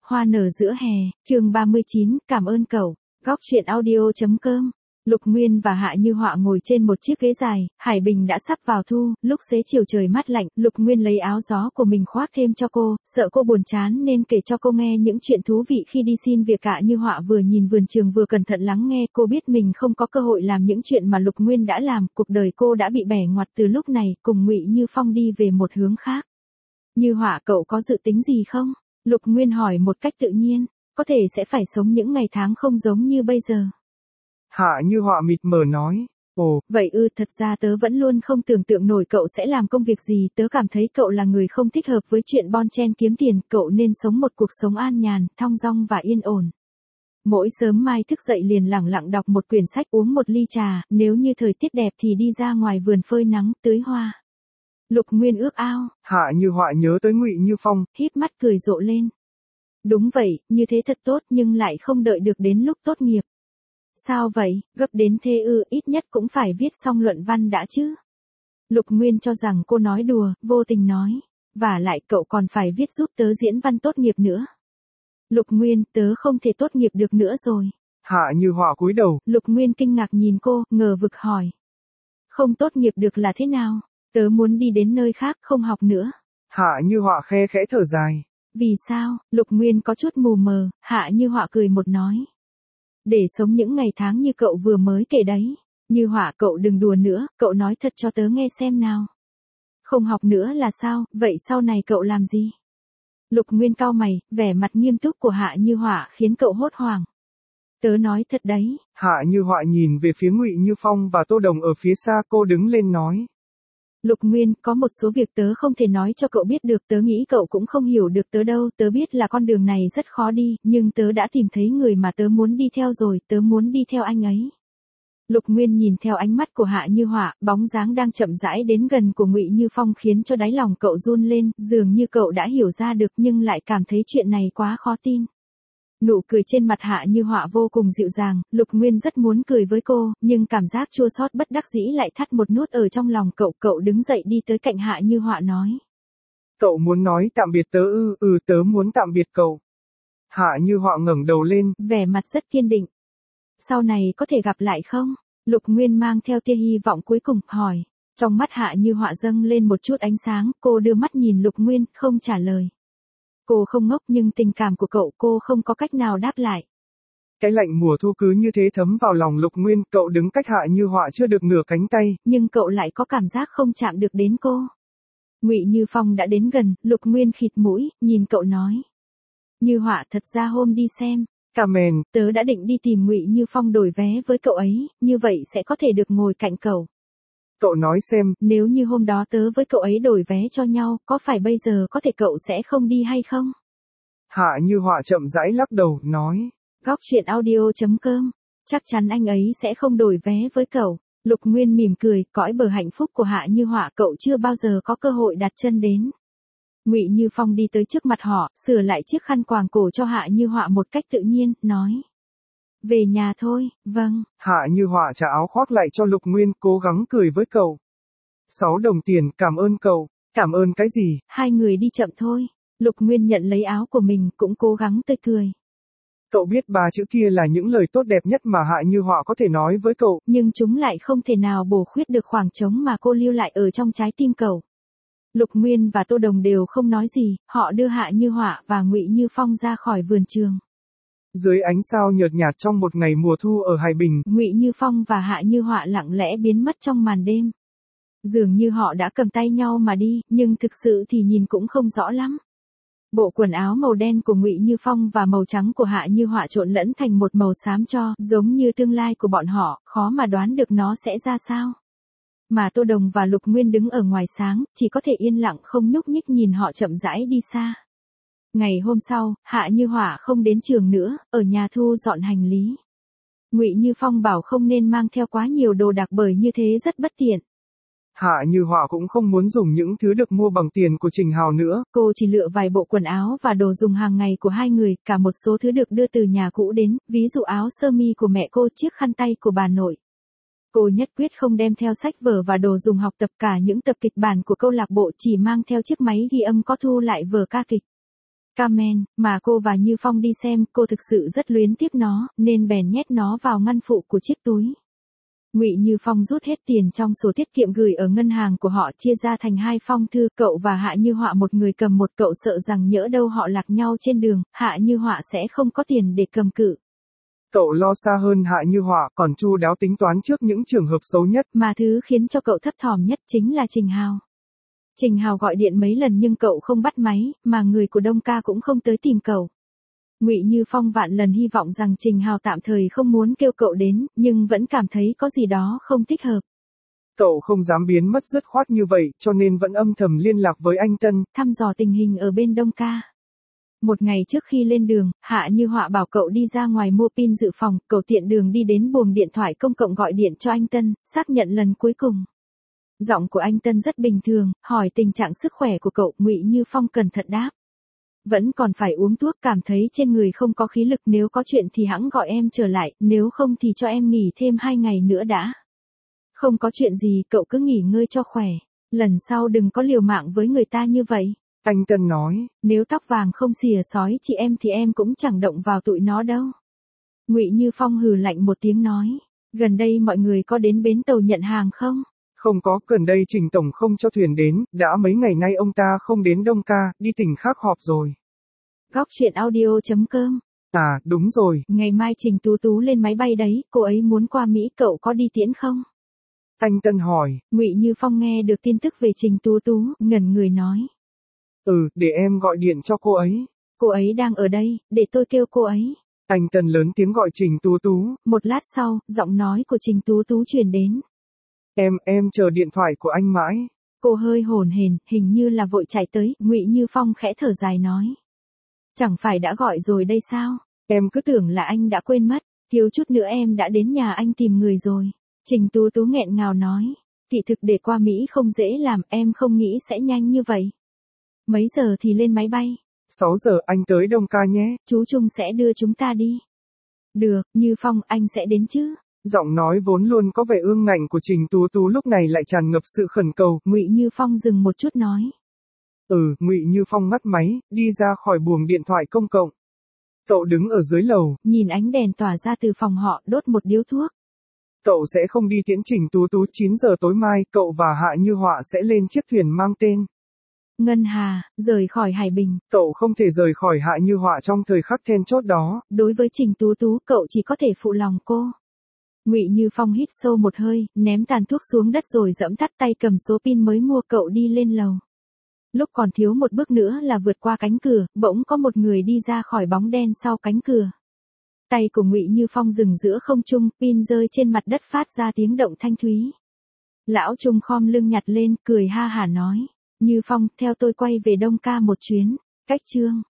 Hoa nở giữa hè, chương 39, cảm ơn cậu. Góc truyện audio.com. Lục Nguyên và Hạ Như Họa ngồi trên một chiếc ghế dài, Hải Bình đã sắp vào thu, lúc xế chiều trời mát lạnh, Lục Nguyên lấy áo gió của mình khoác thêm cho cô, sợ cô buồn chán nên kể cho cô nghe những chuyện thú vị khi đi xin việc. Hạ Như Họa vừa nhìn vườn trường vừa cẩn thận lắng nghe, cô biết mình không có cơ hội làm những chuyện mà Lục Nguyên đã làm, cuộc đời cô đã bị bẻ ngoặt từ lúc này, cùng Ngụy Như Phong đi về một hướng khác. Như Họa, cậu có dự tính gì không? Lục Nguyên hỏi một cách tự nhiên, có thể sẽ phải sống những ngày tháng không giống như bây giờ. Hạ Như Họa mịt mờ nói, ồ. Vậy thật ra tớ vẫn luôn không tưởng tượng nổi cậu sẽ làm công việc gì, tớ cảm thấy cậu là người không thích hợp với chuyện bon chen kiếm tiền, cậu nên sống một cuộc sống an nhàn, thong dong và yên ổn. Mỗi sớm mai thức dậy liền lẳng lặng đọc một quyển sách, uống một ly trà, nếu như thời tiết đẹp thì đi ra ngoài vườn phơi nắng, tưới hoa. Lục Nguyên ước ao. Hạ Như Họa nhớ tới Ngụy Như Phong, híp mắt cười rộ lên. Đúng vậy, như thế thật tốt nhưng lại không đợi được đến lúc tốt nghiệp. Sao vậy, gấp đến thế ư, ít nhất cũng phải viết xong luận văn đã chứ. Lục Nguyên cho rằng cô nói đùa, vô tình nói. Vả lại cậu còn phải viết giúp tớ diễn văn tốt nghiệp nữa. Lục Nguyên, tớ không thể tốt nghiệp được nữa rồi. Hạ Như Họa cúi đầu. Lục Nguyên kinh ngạc nhìn cô, ngờ vực hỏi. Không tốt nghiệp được là thế nào? Tớ muốn đi đến nơi khác, không học nữa. Hạ Như Họa khe khẽ thở dài. Vì sao? Lục Nguyên có chút mù mờ, Hạ Như Họa cười một nói. Để sống những ngày tháng như cậu vừa mới kể đấy. Như Họa, cậu đừng đùa nữa, cậu nói thật cho tớ nghe xem nào. Không học nữa là sao, vậy sau này cậu làm gì? Lục Nguyên cau mày, vẻ mặt nghiêm túc của Hạ Như Họa khiến cậu hốt hoảng. Tớ nói thật đấy. Hạ Như Họa nhìn về phía Ngụy Như Phong và Tô Đồng ở phía xa, cô đứng lên nói. Lục Nguyên, có một số việc tớ không thể nói cho cậu biết được, tớ nghĩ cậu cũng không hiểu được tớ đâu, tớ biết là con đường này rất khó đi, nhưng tớ đã tìm thấy người mà tớ muốn đi theo rồi, tớ muốn đi theo anh ấy. Lục Nguyên nhìn theo ánh mắt của Hạ Như Họa, bóng dáng đang chậm rãi đến gần của Ngụy Như Phong khiến cho đáy lòng cậu run lên, dường như cậu đã hiểu ra được nhưng lại cảm thấy chuyện này quá khó tin. Nụ cười trên mặt Hạ Như Họa vô cùng dịu dàng, Lục Nguyên rất muốn cười với cô, nhưng cảm giác chua xót bất đắc dĩ lại thắt một nút ở trong lòng cậu đứng dậy đi tới cạnh Hạ Như Họa nói. Cậu muốn nói tạm biệt tớ ư? Tớ muốn tạm biệt cậu. Hạ Như Họa ngẩng đầu lên, vẻ mặt rất kiên định. Sau này có thể gặp lại không? Lục Nguyên mang theo tia hy vọng cuối cùng, hỏi. Trong mắt Hạ Như Họa dâng lên một chút ánh sáng, cô đưa mắt nhìn Lục Nguyên, không trả lời. Cô không ngốc nhưng tình cảm của cậu cô không có cách nào đáp lại. Cái lạnh mùa thu cứ như thế thấm vào lòng Lục Nguyên, cậu đứng cách Hạ Như Họa chưa được nửa cánh tay. Nhưng cậu lại có cảm giác không chạm được đến cô. Ngụy Như Phong đã đến gần, Lục Nguyên khịt mũi, nhìn cậu nói. Như Họa, thật ra hôm đi xem. Carmen, tớ đã định đi tìm Ngụy Như Phong đổi vé với cậu ấy, như vậy sẽ có thể được ngồi cạnh cậu. Cậu nói xem, nếu như hôm đó tớ với cậu ấy đổi vé cho nhau, có phải bây giờ có thể cậu sẽ không đi hay không? Hạ Như Họa chậm rãi lắc đầu, nói. Góc truyện audio.com. Chắc chắn anh ấy sẽ không đổi vé với cậu. Lục Nguyên mỉm cười, cõi bờ hạnh phúc của Hạ Như Họa cậu chưa bao giờ có cơ hội đặt chân đến. Ngụy Như Phong đi tới trước mặt họ, sửa lại chiếc khăn quàng cổ cho Hạ Như Họa một cách tự nhiên, nói. Về nhà thôi, vâng. Hạ Như Họa trả áo khoác lại cho Lục Nguyên, cố gắng cười với cậu. 6 đồng tiền, cảm ơn cậu. Cảm ơn cái gì? Hai người đi chậm thôi. Lục Nguyên nhận lấy áo của mình, cũng cố gắng tươi cười. Cậu biết 3 chữ kia là những lời tốt đẹp nhất mà Hạ Như Họa có thể nói với cậu. Nhưng chúng lại không thể nào bổ khuyết được khoảng trống mà cô lưu lại ở trong trái tim cậu. Lục Nguyên và Tô Đồng đều không nói gì, họ đưa Hạ Như Họa và Ngụy Như Phong ra khỏi vườn trường. Dưới ánh sao nhợt nhạt trong một ngày mùa thu ở Hải Bình, Ngụy Như Phong và Hạ Như Họa lặng lẽ biến mất trong màn đêm. Dường như họ đã cầm tay nhau mà đi, nhưng thực sự thì nhìn cũng không rõ lắm. Bộ quần áo màu đen của Ngụy Như Phong và màu trắng của Hạ Như Họa trộn lẫn thành một màu xám cho, giống như tương lai của bọn họ, khó mà đoán được nó sẽ ra sao. Mà Tô Đồng và Lục Nguyên đứng ở ngoài sáng, chỉ có thể yên lặng không nhúc nhích nhìn họ chậm rãi đi xa. Ngày hôm sau, Hạ Như Họa không đến trường nữa, ở nhà thu dọn hành lý. Ngụy Như Phong bảo không nên mang theo quá nhiều đồ đạc bởi như thế rất bất tiện. Hạ Như Họa cũng không muốn dùng những thứ được mua bằng tiền của Trình Hào nữa. Cô chỉ lựa vài bộ quần áo và đồ dùng hàng ngày của hai người, cả một số thứ được đưa từ nhà cũ đến, ví dụ áo sơ mi của mẹ cô, chiếc khăn tay của bà nội. Cô nhất quyết không đem theo sách vở và đồ dùng học tập, cả những tập kịch bản của câu lạc bộ, chỉ mang theo chiếc máy ghi âm có thu lại vở ca kịch. Comment, mà cô và Như Phong đi xem, cô thực sự rất luyến tiếc nó, nên bèn nhét nó vào ngăn phụ của chiếc túi. Ngụy Như Phong rút hết tiền trong sổ tiết kiệm gửi ở ngân hàng của họ, chia ra thành 2 phong thư, cậu và Hạ Như Họa một người cầm một, cậu sợ rằng nhỡ đâu họ lạc nhau trên đường, Hạ Như Họa sẽ không có tiền để cầm cự. Cậu lo xa hơn Hạ Như Họa, còn chu đáo tính toán trước những trường hợp xấu nhất. Mà thứ khiến cho cậu thấp thỏm nhất chính là Trình Hào. Trình Hào gọi điện mấy lần nhưng cậu không bắt máy, mà người của Đông Ca cũng không tới tìm cậu. Ngụy Như Phong vạn lần hy vọng rằng Trình Hào tạm thời không muốn kêu cậu đến, nhưng vẫn cảm thấy có gì đó không thích hợp. Cậu không dám biến mất dứt khoát như vậy, cho nên vẫn âm thầm liên lạc với anh Tân, thăm dò tình hình ở bên Đông Ca. Một ngày trước khi lên đường, Hạ Như Họa bảo cậu đi ra ngoài mua pin dự phòng, cậu tiện đường đi đến buồng điện thoại công cộng gọi điện cho anh Tân, xác nhận lần cuối cùng. Giọng của anh Tân rất bình thường, hỏi tình trạng sức khỏe của cậu, Ngụy Như Phong cẩn thận đáp. Vẫn còn phải uống thuốc, cảm thấy trên người không có khí lực, nếu có chuyện thì hẵng gọi em trở lại, nếu không thì cho em nghỉ thêm 2 ngày nữa đã. Không có chuyện gì, cậu cứ nghỉ ngơi cho khỏe, lần sau đừng có liều mạng với người ta như vậy. Anh Tân nói, nếu tóc vàng không xìa sói chị em thì em cũng chẳng động vào tụi nó đâu. Ngụy Như Phong hừ lạnh một tiếng nói, gần đây mọi người có đến bến tàu nhận hàng không? Không có, gần đây Trình Tổng không cho thuyền đến, đã mấy ngày nay ông ta không đến Đông Ca, đi tỉnh khác họp rồi. Góc truyện audio.com. À, đúng rồi. Ngày mai Trình Tú Tú lên máy bay đấy, cô ấy muốn qua Mỹ, cậu có đi tiễn không? Anh Tân hỏi. Ngụy Như Phong nghe được tin tức về Trình Tú Tú, ngẩn người nói. Để em gọi điện cho cô ấy. Cô ấy đang ở đây, để tôi kêu cô ấy. Anh Tân lớn tiếng gọi Trình Tú Tú. Một lát sau, giọng nói của Trình Tú Tú truyền đến. Em chờ điện thoại của anh mãi. Cô hơi hổn hển, hình như là vội chạy tới, Ngụy Như Phong khẽ thở dài nói. Chẳng phải đã gọi rồi đây sao? Em cứ tưởng là anh đã quên mất, thiếu chút nữa em đã đến nhà anh tìm người rồi. Trình Tú Tú nghẹn ngào nói. Thị thực để qua Mỹ không dễ làm, em không nghĩ sẽ nhanh như vậy. Mấy giờ thì lên máy bay? 6 giờ anh tới Đông Ca nhé. Chú Trung sẽ đưa chúng ta đi. Được, Như Phong, anh sẽ đến chứ? Giọng nói vốn luôn có vẻ ương ngạnh của Trình Tú Tú lúc này lại tràn ngập sự khẩn cầu. Ngụy Như Phong dừng một chút nói. Ngụy Như Phong ngắt máy, đi ra khỏi buồng điện thoại công cộng. Cậu đứng ở dưới lầu, nhìn ánh đèn tỏa ra từ phòng họ, đốt một điếu thuốc. Cậu sẽ không đi tiễn Trình Tú Tú, 9 giờ tối mai, cậu và Hạ Như Họa sẽ lên chiếc thuyền mang tên Ngân Hà, rời khỏi Hải Bình. Cậu không thể rời khỏi Hạ Như Họa trong thời khắc then chốt đó. Đối với Trình Tú Tú, cậu chỉ có thể phụ lòng cô. Ngụy Như Phong hít sâu một hơi, ném tàn thuốc xuống đất rồi giẫm tắt tay cầm số pin mới mua, cậu đi lên lầu. Lúc còn thiếu một bước nữa là vượt qua cánh cửa, bỗng có một người đi ra khỏi bóng đen sau cánh cửa. Tay của Ngụy Như Phong dừng giữa không trung, pin rơi trên mặt đất phát ra tiếng động thanh thúy. Lão Trung khom lưng nhặt lên, cười ha hả nói. Như Phong, theo tôi quay về Đông Ca một chuyến. Cách chương.